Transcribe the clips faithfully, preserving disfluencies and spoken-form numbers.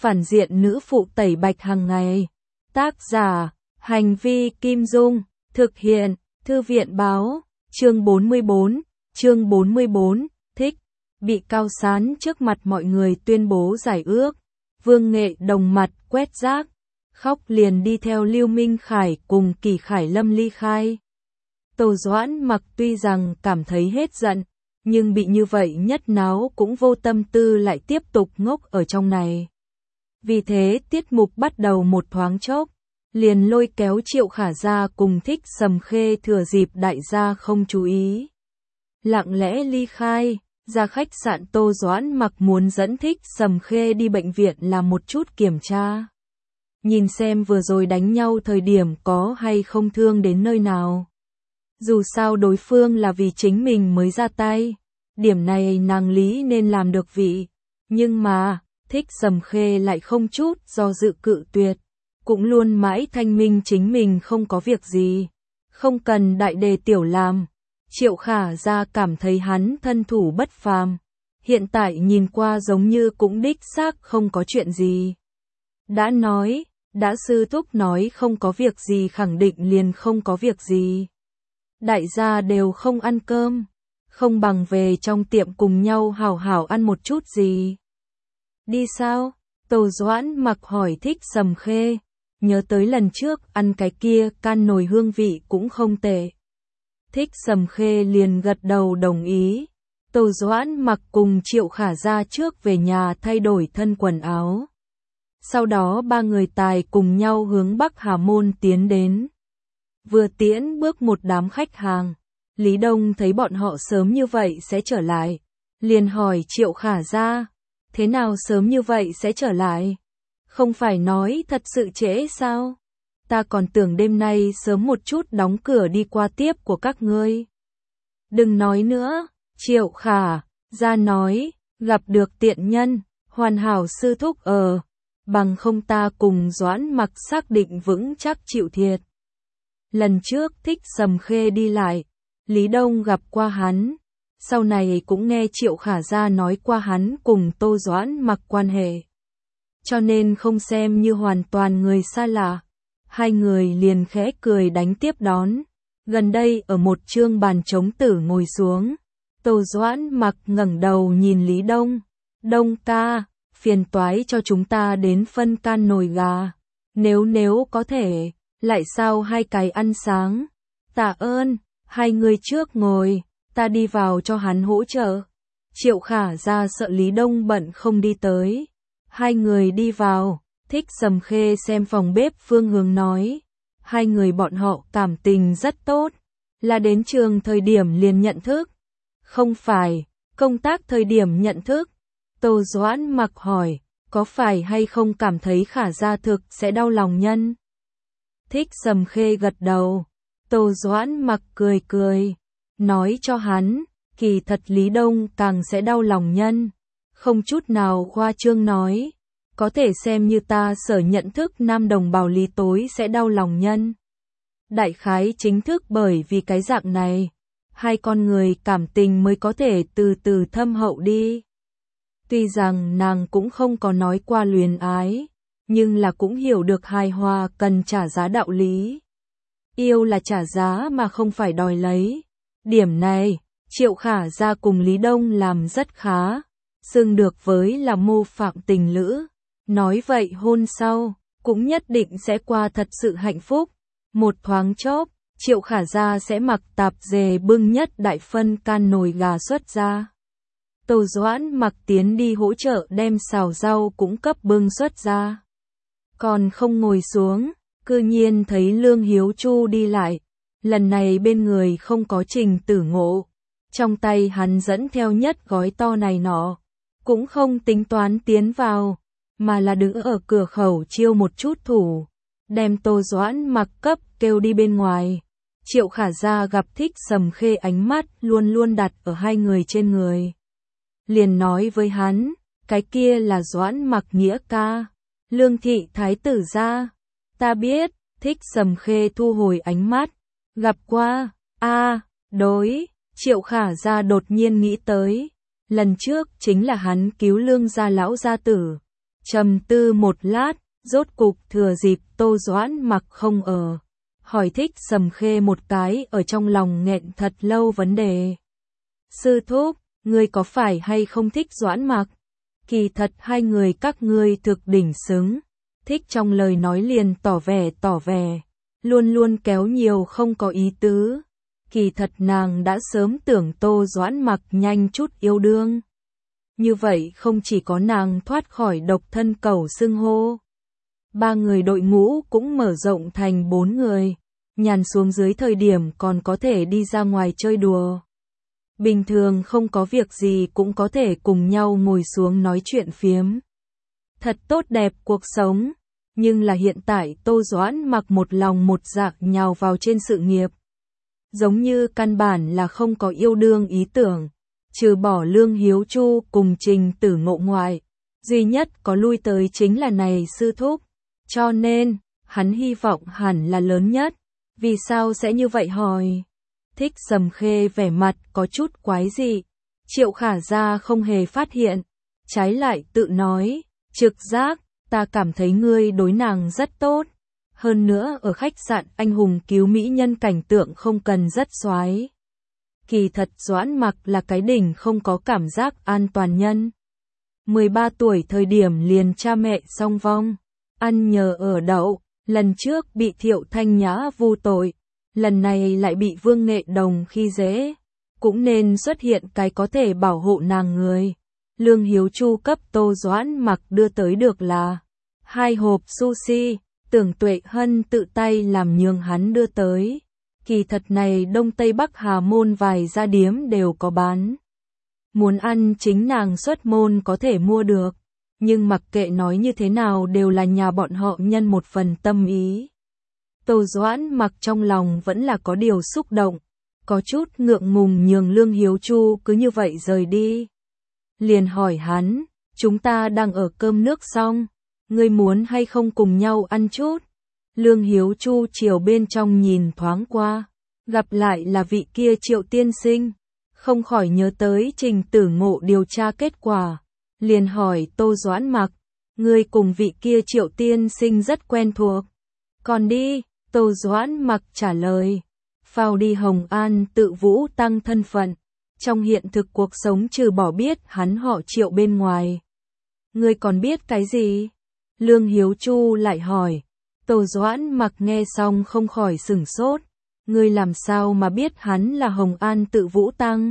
phản diện nữ phụ tẩy bạch hàng ngày. Tác giả, hành vi Kim Dung, thực hiện, Thư viện báo, chương bốn mươi bốn, chương bốn mươi bốn, thích, bị Cao Sán trước mặt mọi người tuyên bố giải ước. Vương Nghệ đồng mặt quét rác, khóc liền đi theo Lưu Minh Khải cùng Kỳ Khải Lâm ly khai. Tô Doãn Mặc tuy rằng cảm thấy hết giận, nhưng bị như vậy nhất náo cũng vô tâm tư lại tiếp tục ngốc ở trong này. Vì thế tiết mục bắt đầu một thoáng chốc, liền lôi kéo Triệu Khả Gia cùng Thích Sầm Khê thừa dịp đại gia không chú ý. Lặng lẽ ly khai, ra khách sạn. Tô Doãn Mặc muốn dẫn Thích Sầm Khê đi bệnh viện làm một chút kiểm tra. Nhìn xem vừa rồi đánh nhau thời điểm có hay không thương đến nơi nào. Dù sao đối phương là vì chính mình mới ra tay, điểm này nàng lý nên làm được vị. Nhưng mà, Thích Sầm Khê lại không chút do dự cự tuyệt, cũng luôn mãi thanh minh chính mình không có việc gì, không cần đại đề tiểu làm. Triệu Khả Gia cảm thấy hắn thân thủ bất phàm, hiện tại nhìn qua giống như cũng đích xác không có chuyện gì. Đã nói, đã sư thúc nói không có việc gì khẳng định liền không có việc gì. Đại gia đều không ăn cơm, không bằng về trong tiệm cùng nhau hảo hảo ăn một chút gì. Đi sao? Tô Doãn Mặc hỏi Thích Sầm Khê, nhớ tới lần trước ăn cái kia can nồi hương vị cũng không tệ. Thích Sầm Khê liền gật đầu đồng ý. Tô Doãn Mặc cùng Triệu Khả Gia trước về nhà thay đổi thân quần áo. Sau đó ba người tài cùng nhau hướng Bắc Hà Môn tiến đến. Vừa tiễn bước một đám khách hàng, Lý Đông thấy bọn họ sớm như vậy sẽ trở lại, liền hỏi Triệu Khả Gia, thế nào sớm như vậy sẽ trở lại? Không phải nói thật sự trễ sao? Ta còn tưởng đêm nay sớm một chút đóng cửa đi qua tiếp của các ngươi. Đừng nói nữa, Triệu Khả Gia nói, gặp được tiện nhân, hoàn hảo sư thúc ở, bằng không ta cùng Doãn Mặc xác định vững chắc chịu thiệt. Lần trước Thích Sầm Khê đi lại, Lý Đông gặp qua hắn, sau này cũng nghe Triệu Khả Gia nói qua hắn cùng Tô Doãn Mặc quan hệ. Cho nên không xem như hoàn toàn người xa lạ. Hai người liền khẽ cười đánh tiếp đón. Gần đây ở một chương bàn trống tử ngồi xuống. Tô Doãn Mặc ngẩng đầu nhìn Lý Đông. Đông ca, phiền toái cho chúng ta đến phân can nồi gà. Nếu nếu có thể, lại sao hai cái ăn sáng. Tạ ơn, hai người trước ngồi, ta đi vào cho hắn hỗ trợ. Triệu Khả Gia sợ Lý Đông bận không đi tới. Hai người đi vào, Thích Sầm Khê xem phòng bếp phương hướng nói. Hai người bọn họ cảm tình rất tốt, là đến trường thời điểm liền nhận thức. Không phải, công tác thời điểm nhận thức. Tô Doãn Mặc hỏi, có phải hay không cảm thấy Khả Gia thực sẽ đau lòng nhân? Thích Sầm Khê gật đầu. Tô Doãn Mặc cười cười, nói cho hắn, kỳ thật Lý Đông càng sẽ đau lòng nhân. Không chút nào khoa trương nói, có thể xem như ta sở nhận thức nam đồng bào Lý tối sẽ đau lòng nhân. Đại khái chính thức bởi vì cái dạng này, hai con người cảm tình mới có thể từ từ thâm hậu đi. Tuy rằng nàng cũng không có nói qua luyến ái, nhưng là cũng hiểu được hài hòa cần trả giá đạo lý. Yêu là trả giá mà không phải đòi lấy. Điểm này, Triệu Khả Gia cùng Lý Đông làm rất khá, xưng được với là mô phạm tình lữ. Nói vậy hôn sau, cũng nhất định sẽ qua thật sự hạnh phúc. Một thoáng chốc, Triệu Khả Gia sẽ mặc tạp dề bưng nhất đại phân can nồi gà xuất ra. Tô Doãn Mặc tiến đi hỗ trợ đem xào rau cũng cấp bưng xuất ra. Còn không ngồi xuống, cư nhiên thấy Lương Hiếu Chu đi lại. Lần này bên người không có Trình Tử Ngộ. Trong tay hắn dẫn theo nhất gói to này nọ. Cũng không tính toán tiến vào, mà là đứng ở cửa khẩu chiêu một chút thủ. Đem Tô Doãn Mặc cấp kêu đi bên ngoài. Triệu Khả Gia gặp Thích Sầm Khê ánh mắt luôn luôn đặt ở hai người trên người. Liền nói với hắn, cái kia là Doãn Mặc nghĩa ca. Lương thị thái tử gia. Ta biết. Thích Sầm Khê thu hồi ánh mắt. Gặp qua. A, đối. Triệu Khả Gia đột nhiên nghĩ tới. Lần trước chính là hắn cứu Lương gia lão gia tử. Trầm tư một lát, rốt cục thừa dịp Tô Doãn Mặc không ở, hỏi Thích Sầm Khê một cái ở trong lòng nghẹn thật lâu vấn đề. Sư thúc, ngươi có phải hay không thích Doãn Mặc? Kỳ thật hai người các ngươi thực đỉnh xứng. Thích trong lời nói liền tỏ vẻ tỏ vẻ, luôn luôn kéo nhiều không có ý tứ. Kỳ thật nàng đã sớm tưởng Tô Doãn Mặc nhanh chút yêu đương. Như vậy không chỉ có nàng thoát khỏi độc thân cẩu xưng hô. Ba người đội ngũ cũng mở rộng thành bốn người. Nhàn xuống dưới thời điểm còn có thể đi ra ngoài chơi đùa. Bình thường không có việc gì cũng có thể cùng nhau ngồi xuống nói chuyện phiếm. Thật tốt đẹp cuộc sống. Nhưng là hiện tại Tô Doãn Mặc một lòng một dạ nhào vào trên sự nghiệp. Giống như căn bản là không có yêu đương ý tưởng. Trừ bỏ Lương Hiếu Chu cùng Trình Tử Ngộ ngoại, duy nhất có lui tới chính là này sư thúc. Cho nên, hắn hy vọng hẳn là lớn nhất. Vì sao sẽ như vậy hỏi? Thích Sầm Khê vẻ mặt có chút quái dị. Triệu Khả Gia không hề phát hiện. Trái lại tự nói, trực giác, ta cảm thấy ngươi đối nàng rất tốt. Hơn nữa ở khách sạn anh hùng cứu mỹ nhân cảnh tượng không cần rất xoái. Kỳ thật Doãn Mặc là cái đỉnh không có cảm giác an toàn nhân. mười ba tuổi thời điểm liền cha mẹ song vong, ăn nhờ ở đậu, lần trước bị Thiệu Thanh Nhã vu tội, lần này lại bị Vương Nghệ Đồng khi dễ, cũng nên xuất hiện cái có thể bảo hộ nàng người. Lương Hiếu Chu cấp Tô Doãn Mặc đưa tới được là hai hộp sushi, Tưởng Tuệ Hân tự tay làm nhường hắn đưa tới. Kỳ thật này Đông Tây Bắc Hà môn vài gia điếm đều có bán. Muốn ăn chính nàng xuất môn có thể mua được, nhưng mặc kệ nói như thế nào đều là nhà bọn họ nhân một phần tâm ý. Tô Doãn Mặc trong lòng vẫn là có điều xúc động, có chút ngượng ngùng nhường Lương Hiếu Chu cứ như vậy rời đi. Liền hỏi hắn, chúng ta đang ở cơm nước xong, ngươi muốn hay không cùng nhau ăn chút? Lương Hiếu Chu chiều bên trong nhìn thoáng qua, gặp lại là vị kia Triệu tiên sinh, không khỏi nhớ tới Trình Tử Ngộ điều tra kết quả, liền hỏi Tô Doãn Mặc, ngươi cùng vị kia Triệu tiên sinh rất quen thuộc. Còn đi, Tô Doãn Mặc trả lời, phao đi Hồng An tự vũ tăng thân phận, trong hiện thực cuộc sống trừ bỏ biết hắn họ Triệu bên ngoài. Ngươi còn biết cái gì? Lương Hiếu Chu lại hỏi. Tô Doãn Mặc nghe xong không khỏi sửng sốt, ngươi làm sao mà biết hắn là Hồng An tự vũ tăng?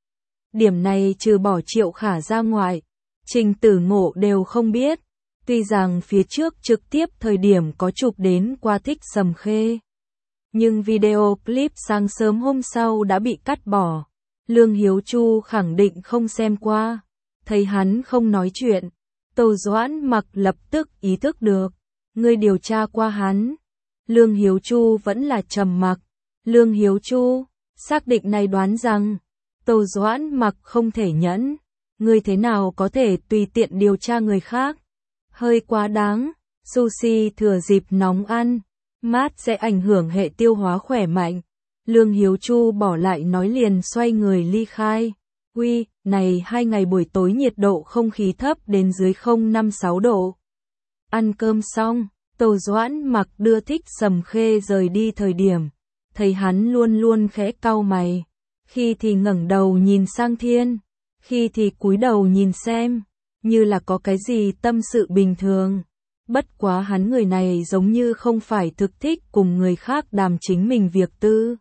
Điểm này trừ bỏ Triệu Khả ra ngoài, Trình Tử Ngộ đều không biết, tuy rằng phía trước trực tiếp thời điểm có chụp đến qua Thích Sầm Khê. Nhưng video clip sáng sớm hôm sau đã bị cắt bỏ, Lương Hiếu Chu khẳng định không xem qua, thấy hắn không nói chuyện, Tô Doãn Mặc lập tức ý thức được. Ngươi điều tra qua hắn. Lương Hiếu Chu vẫn là trầm mặc. Lương Hiếu Chu, xác định này đoán rằng, Tô Doãn Mặc không thể nhẫn. Ngươi thế nào có thể tùy tiện điều tra người khác? Hơi quá đáng, sushi thừa dịp nóng ăn, mát sẽ ảnh hưởng hệ tiêu hóa khỏe mạnh. Lương Hiếu Chu bỏ lại nói liền xoay người ly khai. Uy, này hai ngày buổi tối nhiệt độ không khí thấp đến dưới không năm sáu độ. Ăn cơm xong, Tô Doãn Mặc đưa Thích Sầm Khê rời đi thời điểm, thấy hắn luôn luôn khẽ cau mày, khi thì ngẩng đầu nhìn sang thiên, khi thì cúi đầu nhìn xem, như là có cái gì tâm sự bình thường. Bất quá hắn người này giống như không phải thực thích cùng người khác đàm chính mình việc tư.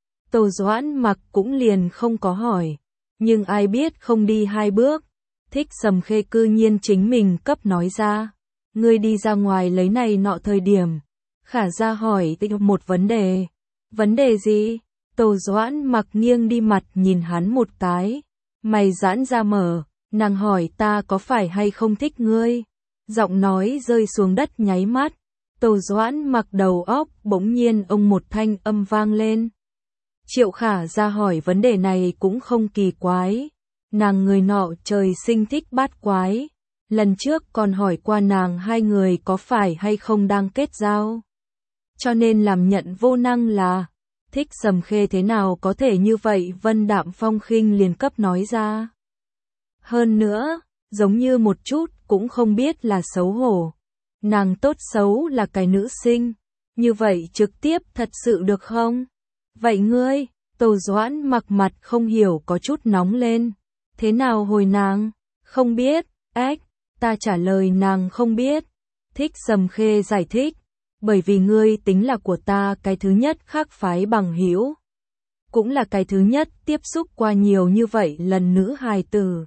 Tô Doãn Mặc cũng liền không có hỏi, nhưng ai biết không đi hai bước, Thích Sầm Khê cư nhiên chính mình cấp nói ra. Ngươi đi ra ngoài lấy này nọ thời điểm, Khả Gia hỏi tích một vấn đề. Vấn đề gì? Tô Doãn Mặc nghiêng đi mặt nhìn hắn một cái, mày giãn ra mở, nàng hỏi ta có phải hay không thích ngươi. Giọng nói rơi xuống đất nháy mắt, Tô Doãn Mặc đầu óc bỗng nhiên ông một thanh âm vang lên. Triệu Khả Gia hỏi vấn đề này cũng không kỳ quái, nàng người nọ trời sinh thích bát quái. Lần trước còn hỏi qua nàng hai người có phải hay không đang kết giao. Cho nên làm nhận vô năng là, Thích Sầm Khê thế nào có thể như vậy vân đạm phong khinh liền cấp nói ra. Hơn nữa, giống như một chút cũng không biết là xấu hổ. Nàng tốt xấu là cái nữ sinh, như vậy trực tiếp thật sự được không? Vậy ngươi, Tô Doãn mặc mặt không hiểu có chút nóng lên. Thế nào hồi nàng? Không biết, ếch, ta trả lời nàng không biết. Thích Sầm Khê giải thích, bởi vì ngươi tính là của ta cái thứ nhất khác phái bằng hữu, cũng là cái thứ nhất tiếp xúc qua nhiều như vậy lần nữ hài tử.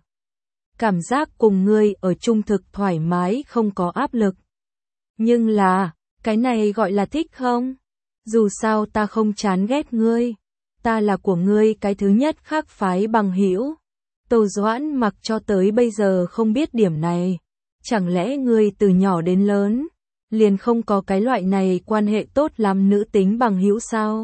Cảm giác cùng ngươi ở chung thực thoải mái không có áp lực. Nhưng là, cái này gọi là thích không? Dù sao ta không chán ghét ngươi, ta là của ngươi cái thứ nhất khác phái bằng hữu. Tô Doãn mặc cho tới bây giờ không biết điểm này. Chẳng lẽ ngươi từ nhỏ đến lớn, liền không có cái loại này quan hệ tốt lắm nữ tính bằng hữu sao?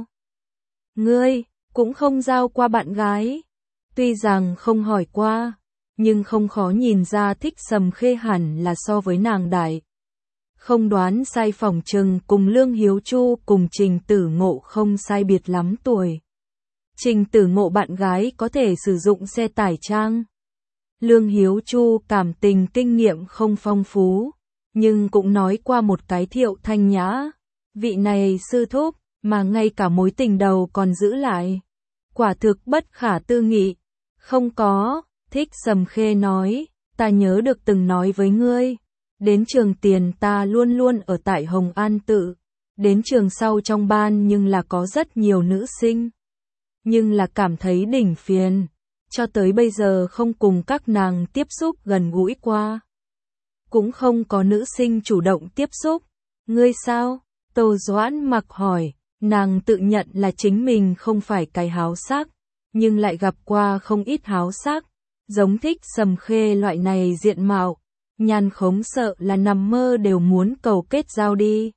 Ngươi, cũng không giao qua bạn gái. Tuy rằng không hỏi qua, nhưng không khó nhìn ra Thích Sầm Khê hẳn là so với nàng đại. Không đoán sai phỏng chừng cùng Lương Hiếu Chu cùng Trình Tử Ngộ không sai biệt lắm tuổi. Trình Tử Ngộ bạn gái có thể sử dụng xe tải trang. Lương Hiếu Chu cảm tình kinh nghiệm không phong phú, nhưng cũng nói qua một cái Thiệu Thanh Nhã. Vị này sư thúc, mà ngay cả mối tình đầu còn giữ lại. Quả thực bất khả tư nghị. Không có, Thích Sầm Khê nói, ta nhớ được từng nói với ngươi. Đến trường tiền ta luôn luôn ở tại Hồng An Tự. Đến trường sau trong ban nhưng là có rất nhiều nữ sinh. Nhưng là cảm thấy đỉnh phiền. Cho tới bây giờ không cùng các nàng tiếp xúc gần gũi qua. Cũng không có nữ sinh chủ động tiếp xúc. Ngươi sao? Tô Doãn mặc hỏi. Nàng tự nhận là chính mình không phải cái háo sắc, nhưng lại gặp qua không ít háo sắc. Giống Thích Sầm Khê loại này diện mạo, nhàn khống sợ là nằm mơ đều muốn cầu kết giao đi.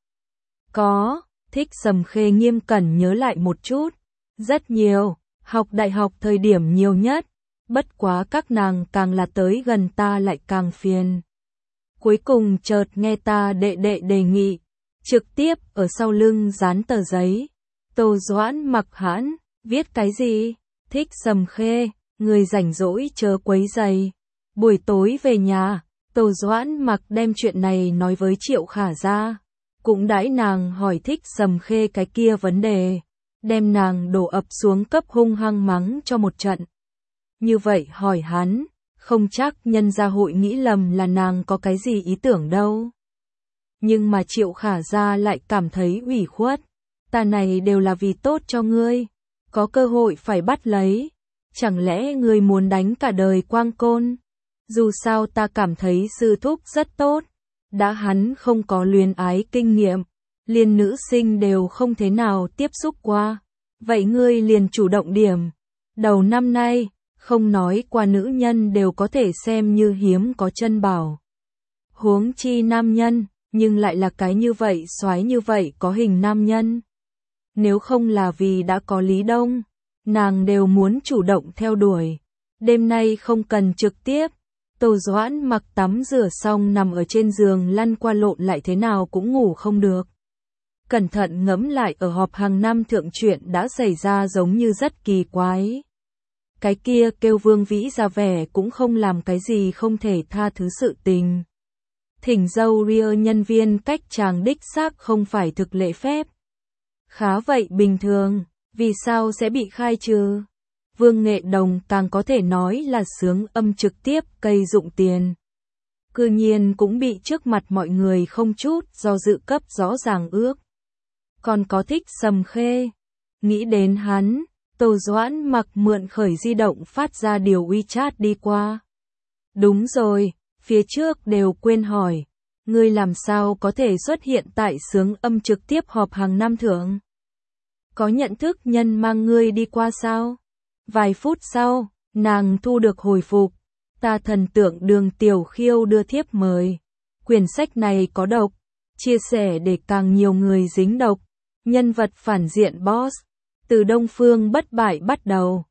Có, Thích Sầm Khê nghiêm cẩn nhớ lại một chút. Rất nhiều, học đại học thời điểm nhiều nhất. Bất quá các nàng càng là tới gần ta lại càng phiền. Cuối cùng chợt nghe ta đệ đệ đề nghị, trực tiếp ở sau lưng dán tờ giấy. Tô Doãn mặc hãn, viết cái gì? Thích Sầm Khê, người rảnh rỗi chớ quấy giày. Buổi tối về nhà, Tô Doãn mặc đem chuyện này nói với Triệu Khả ra. Cũng đãi nàng hỏi Thích Sầm Khê cái kia vấn đề. Đem nàng đổ ập xuống cấp hung hăng mắng cho một trận. Như vậy hỏi hắn, không chắc nhân gia hội nghĩ lầm là nàng có cái gì ý tưởng đâu. Nhưng mà Triệu Khả ra lại cảm thấy ủy khuất. Ta này đều là vì tốt cho ngươi. Có cơ hội phải bắt lấy. Chẳng lẽ ngươi muốn đánh cả đời quang côn? Dù sao ta cảm thấy sư thúc rất tốt. Đã hắn không có luyến ái kinh nghiệm. Liền nữ sinh đều không thế nào tiếp xúc qua. Vậy ngươi liền chủ động điểm. Đầu năm nay, không nói qua nữ nhân đều có thể xem như hiếm có chân bảo. Huống chi nam nhân, nhưng lại là cái như vậy soái như vậy có hình nam nhân. Nếu không là vì đã có Lý Đông, nàng đều muốn chủ động theo đuổi. Đêm nay không cần trực tiếp. Tô Doãn mặc tắm rửa xong nằm ở trên giường lăn qua lộn lại thế nào cũng ngủ không được. Cẩn thận ngẫm lại ở họp hàng năm thượng chuyện đã xảy ra giống như rất kỳ quái. Cái kia kêu Vương Vĩ ra vẻ cũng không làm cái gì không thể tha thứ sự tình. Thỉnh dâu ria nhân viên cách chàng đích xác không phải thực lễ phép. Khá vậy bình thường, vì sao sẽ bị khai trừ? Vương Nghệ Đồng càng có thể nói là sướng âm trực tiếp cây dụng tiền. Cư nhiên cũng bị trước mặt mọi người không chút do dự cấp rõ ràng ước. Còn có Thích Sầm Khê. Nghĩ đến hắn, Tô Doãn mặc mượn khởi di động phát ra điều WeChat đi qua. Đúng rồi, phía trước đều quên hỏi. Ngươi làm sao có thể xuất hiện tại sướng âm trực tiếp họp hàng năm thưởng? Có nhận thức nhân mang ngươi đi qua sao? Vài phút sau, nàng thu được hồi phục. Ta thần tượng Đường Tiểu Khiêu đưa thiếp mời. Quyển sách này có độc. Chia sẻ để càng nhiều người dính độc. Nhân vật phản diện boss. Từ Đông Phương bất bại bắt đầu.